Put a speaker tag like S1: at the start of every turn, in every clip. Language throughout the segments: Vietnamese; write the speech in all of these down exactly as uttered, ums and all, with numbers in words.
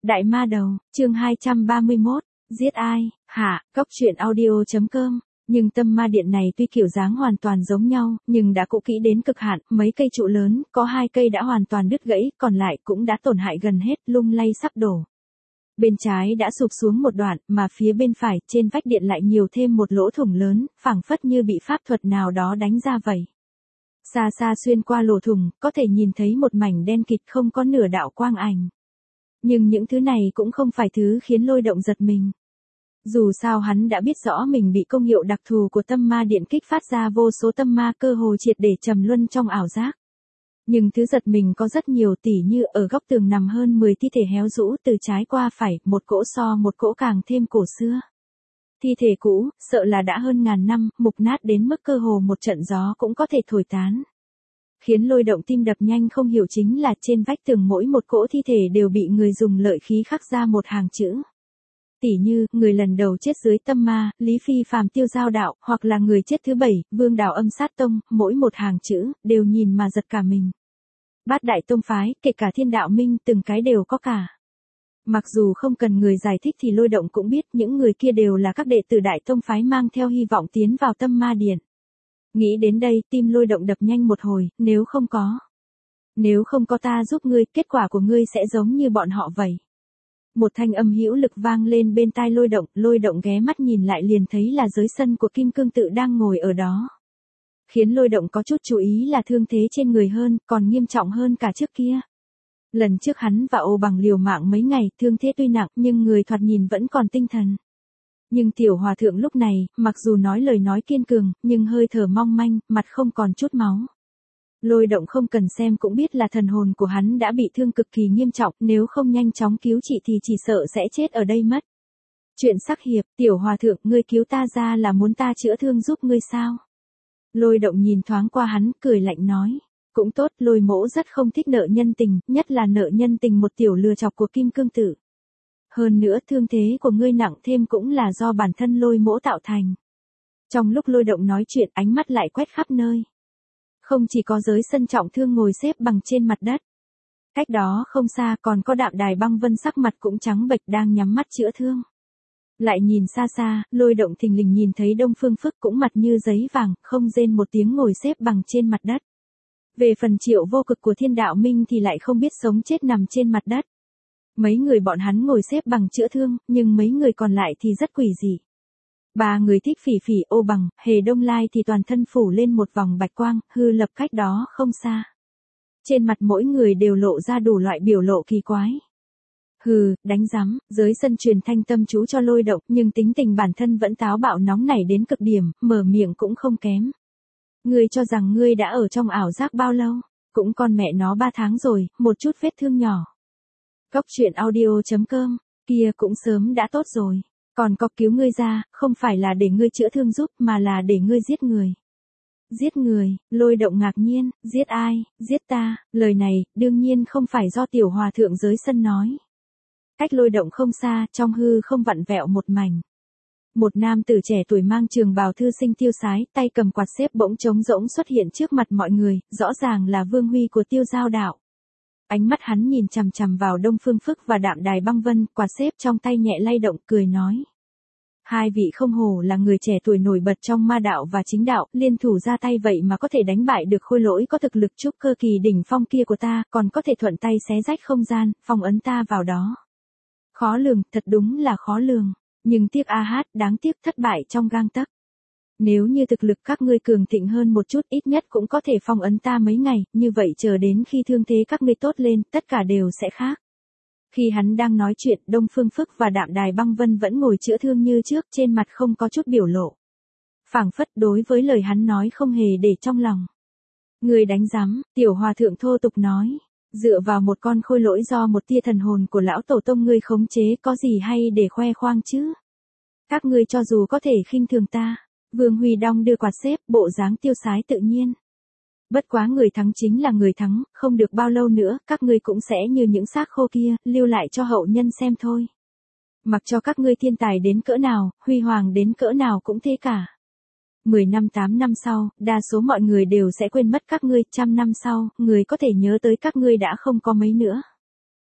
S1: Đại ma đầu, chương hai trăm ba mươi mốt, giết ai, hạ, góc truyện audio.com. Nhưng tâm ma điện này tuy kiểu dáng hoàn toàn giống nhau, nhưng đã cũ kỹ đến cực hạn, mấy cây trụ lớn, có hai cây đã hoàn toàn đứt gãy, còn lại cũng đã tổn hại gần hết, lung lay sắp đổ. Bên trái đã sụp xuống một đoạn, mà phía bên phải, trên vách điện lại nhiều thêm một lỗ thủng lớn, phảng phất như bị pháp thuật nào đó đánh ra vậy. Xa xa xuyên qua lỗ thủng, có thể nhìn thấy một mảnh đen kịt không có nửa đạo quang ảnh. Nhưng những thứ này cũng không phải thứ khiến Lôi Động giật mình. Dù sao hắn đã biết rõ mình bị công hiệu đặc thù của tâm ma điện kích phát ra vô số tâm ma cơ hồ triệt để trầm luân trong ảo giác. Nhưng thứ giật mình có rất nhiều, tỉ như ở góc tường nằm hơn mười thi thể héo rũ từ trái qua phải, một cỗ so một cỗ càng thêm cổ xưa. Thi thể cũ, sợ là đã hơn ngàn năm, mục nát đến mức cơ hồ một trận gió cũng có thể thổi tán. Khiến Lôi Động tim đập nhanh không hiểu chính là trên vách tường mỗi một cỗ thi thể đều bị người dùng lợi khí khắc ra một hàng chữ. Tỉ như, người lần đầu chết dưới tâm ma, Lý Phi phàm Tiêu Giao Đạo, hoặc là người chết thứ bảy, Vương Đào Âm Sát Tông, mỗi một hàng chữ, đều nhìn mà giật cả mình. Bát đại tông phái, kể cả Thiên Đạo Minh, từng cái đều có cả. Mặc dù không cần người giải thích thì Lôi Động cũng biết những người kia đều là các đệ tử đại tông phái mang theo hy vọng tiến vào tâm ma điện. Nghĩ đến đây, tim Lôi Động đập nhanh một hồi, nếu không có. Nếu không có ta giúp ngươi, kết quả của ngươi sẽ giống như bọn họ vậy. Một thanh âm hữu lực vang lên bên tai Lôi Động, Lôi Động ghé mắt nhìn lại liền thấy là dưới sân của Kim Cương Tự đang ngồi ở đó. Khiến Lôi Động có chút chú ý là thương thế trên người hơn, còn nghiêm trọng hơn cả trước kia. Lần trước hắn và Ô Bằng liều mạng mấy ngày, thương thế tuy nặng nhưng người thoạt nhìn vẫn còn tinh thần. Nhưng tiểu hòa thượng lúc này, mặc dù nói lời nói kiên cường, nhưng hơi thở mong manh, mặt không còn chút máu. Lôi Động không cần xem cũng biết là thần hồn của hắn đã bị thương cực kỳ nghiêm trọng, nếu không nhanh chóng cứu trị thì chỉ sợ sẽ chết ở đây mất. Chuyện sắc hiệp, tiểu hòa thượng, ngươi cứu ta ra là muốn ta chữa thương giúp ngươi sao? Lôi Động nhìn thoáng qua hắn, cười lạnh nói. Cũng tốt, Lôi mỗ rất không thích nợ nhân tình, nhất là nợ nhân tình một tiểu lừa chọc của Kim Cương Tự. Hơn nữa thương thế của ngươi nặng thêm cũng là do bản thân Lôi mỗ tạo thành. Trong lúc Lôi Động nói chuyện, ánh mắt lại quét khắp nơi. Không chỉ có giới sân trọng thương ngồi xếp bằng trên mặt đất. Cách đó không xa còn có Đạm Đài Băng Vân sắc mặt cũng trắng bệch đang nhắm mắt chữa thương. Lại nhìn xa xa, Lôi Động thình lình nhìn thấy Đông Phương Phức cũng mặt như giấy vàng, không rên một tiếng ngồi xếp bằng trên mặt đất. Về phần Triệu Vô Cực của Thiên Đạo Minh thì lại không biết sống chết nằm trên mặt đất. Mấy người bọn hắn ngồi xếp bằng chữa thương, nhưng mấy người còn lại thì rất quỷ dị. Ba người Thích Phỉ Phỉ, Ô Bằng, Hề Đông Lai thì toàn thân phủ lên một vòng bạch quang, hư lập cách đó không xa. Trên mặt mỗi người đều lộ ra đủ loại biểu lộ kỳ quái. Hừ, đánh rắm, giới sân truyền thanh tâm chú cho Lôi Động, nhưng tính tình bản thân vẫn táo bạo nóng nảy đến cực điểm, mở miệng cũng không kém. Ngươi cho rằng ngươi đã ở trong ảo giác bao lâu? Cũng con mẹ nó ba tháng rồi, một chút vết thương nhỏ. Góc truyện audio.com, kia cũng sớm đã tốt rồi. Còn có cứu ngươi ra, không phải là để ngươi chữa thương giúp mà là để ngươi giết người. Giết người, Lôi Động ngạc nhiên, giết ai, giết ta, lời này, đương nhiên không phải do tiểu hòa thượng giới sân nói. Cách Lôi Động không xa, trong hư không vặn vẹo một mảnh. Một nam tử trẻ tuổi mang trường bào thư sinh tiêu sái, tay cầm quạt xếp bỗng trống rỗng xuất hiện trước mặt mọi người, rõ ràng là Vương Huy của Tiêu Giao Đạo. Ánh mắt hắn nhìn chằm chằm vào Đông Phương Phức và Đạm Đài Băng Vân, quạt xếp trong tay nhẹ lay động, cười nói. Hai vị không hổ là người trẻ tuổi nổi bật trong ma đạo và chính đạo, liên thủ ra tay vậy mà có thể đánh bại được Khôi Lỗi có thực lực trúc cơ kỳ đỉnh phong kia của ta, còn có thể thuận tay xé rách không gian, phong ấn ta vào đó. Khó lường, thật đúng là khó lường. Nhưng tiếc a hát, đáng tiếc thất bại trong gang tấc. Nếu như thực lực các ngươi cường thịnh hơn một chút, ít nhất cũng có thể phong ấn ta mấy ngày, như vậy chờ đến khi thương thế các ngươi tốt lên, tất cả đều sẽ khác. Khi hắn đang nói chuyện, Đông Phương Phức và Đạm Đài Băng Vân vẫn ngồi chữa thương như trước, trên mặt không có chút biểu lộ. Phảng phất đối với lời hắn nói không hề để trong lòng. Người đánh rắm, tiểu hòa thượng thô tục nói. Dựa vào một con khôi lỗi do một tia thần hồn của lão tổ tông ngươi khống chế có gì hay để khoe khoang chứ? Các ngươi cho dù có thể khinh thường ta. Vương Huy đong đưa quạt xếp, bộ dáng tiêu sái tự nhiên. Bất quá người thắng chính là người thắng, không được bao lâu nữa, các ngươi cũng sẽ như những xác khô kia, lưu lại cho hậu nhân xem thôi. Mặc cho các ngươi thiên tài đến cỡ nào, huy hoàng đến cỡ nào cũng thế cả. Mười năm tám năm sau, đa số mọi người đều sẽ quên mất các ngươi, trăm năm sau, người có thể nhớ tới các ngươi đã không có mấy nữa.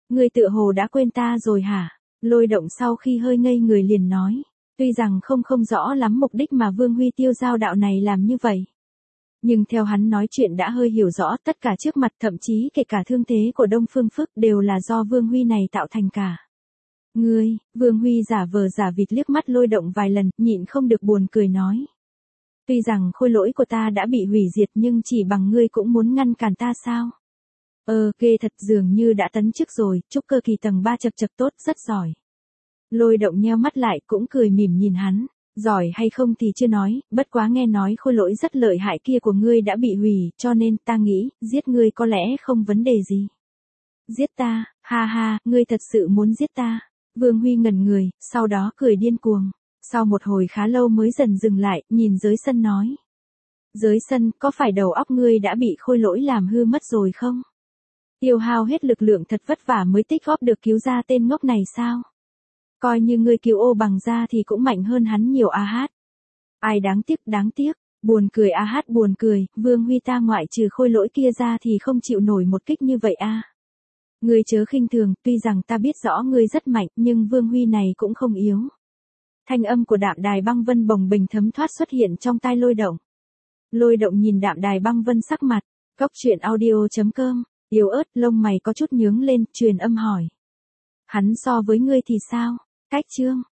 S1: Ngươi tựa hồ đã quên ta rồi hả? Lôi Động sau khi hơi ngây người liền nói. Tuy rằng không không rõ lắm mục đích mà Vương Huy tiêu giao đạo này làm như vậy. Nhưng theo hắn nói chuyện đã hơi hiểu rõ tất cả trước mặt, thậm chí kể cả thương thế của Đông Phương Phức đều là do Vương Huy này tạo thành cả. Ngươi, Vương Huy giả vờ giả vịt liếc mắt Lôi Động vài lần, nhịn không được buồn cười nói. Tuy rằng khôi lỗi của ta đã bị hủy diệt nhưng chỉ bằng ngươi cũng muốn ngăn cản ta sao? Ờ, ghê thật, dường như đã tấn chức rồi, trúc cơ kỳ tầng ba chập chập, tốt, rất giỏi. Lôi Động nheo mắt lại cũng cười mỉm nhìn hắn, giỏi hay không thì chưa nói, bất quá nghe nói khôi lỗi rất lợi hại kia của ngươi đã bị hủy, cho nên ta nghĩ, giết ngươi có lẽ không vấn đề gì. Giết ta, ha ha, ngươi thật sự muốn giết ta. Vương Huy ngẩn người, sau đó cười điên cuồng. Sau một hồi khá lâu mới dần dừng lại, nhìn dưới sân nói. Dưới sân, có phải đầu óc ngươi đã bị khôi lỗi làm hư mất rồi không? Tiêu hao hết lực lượng thật vất vả mới tích góp được cứu ra tên ngốc này sao? Coi như ngươi cứu ô bằng ra thì cũng mạnh hơn hắn nhiều a hát. Ai đáng tiếc, đáng tiếc, buồn cười a hát buồn cười, Vương Huy ta ngoại trừ khôi lỗi kia ra thì không chịu nổi một kích như vậy a. Ngươi chớ khinh thường, tuy rằng ta biết rõ ngươi rất mạnh nhưng Vương Huy này cũng không yếu. Thanh âm của Đạm Đài Băng Vân bồng bềnh thấm thoát xuất hiện trong tai Lôi Động. Lôi Động nhìn Đạm Đài Băng Vân sắc mặt, cốc truyện audio chấm com, yếu ớt, lông mày có chút nhướng lên, truyền âm hỏi. Hắn so với ngươi thì sao? Cách chương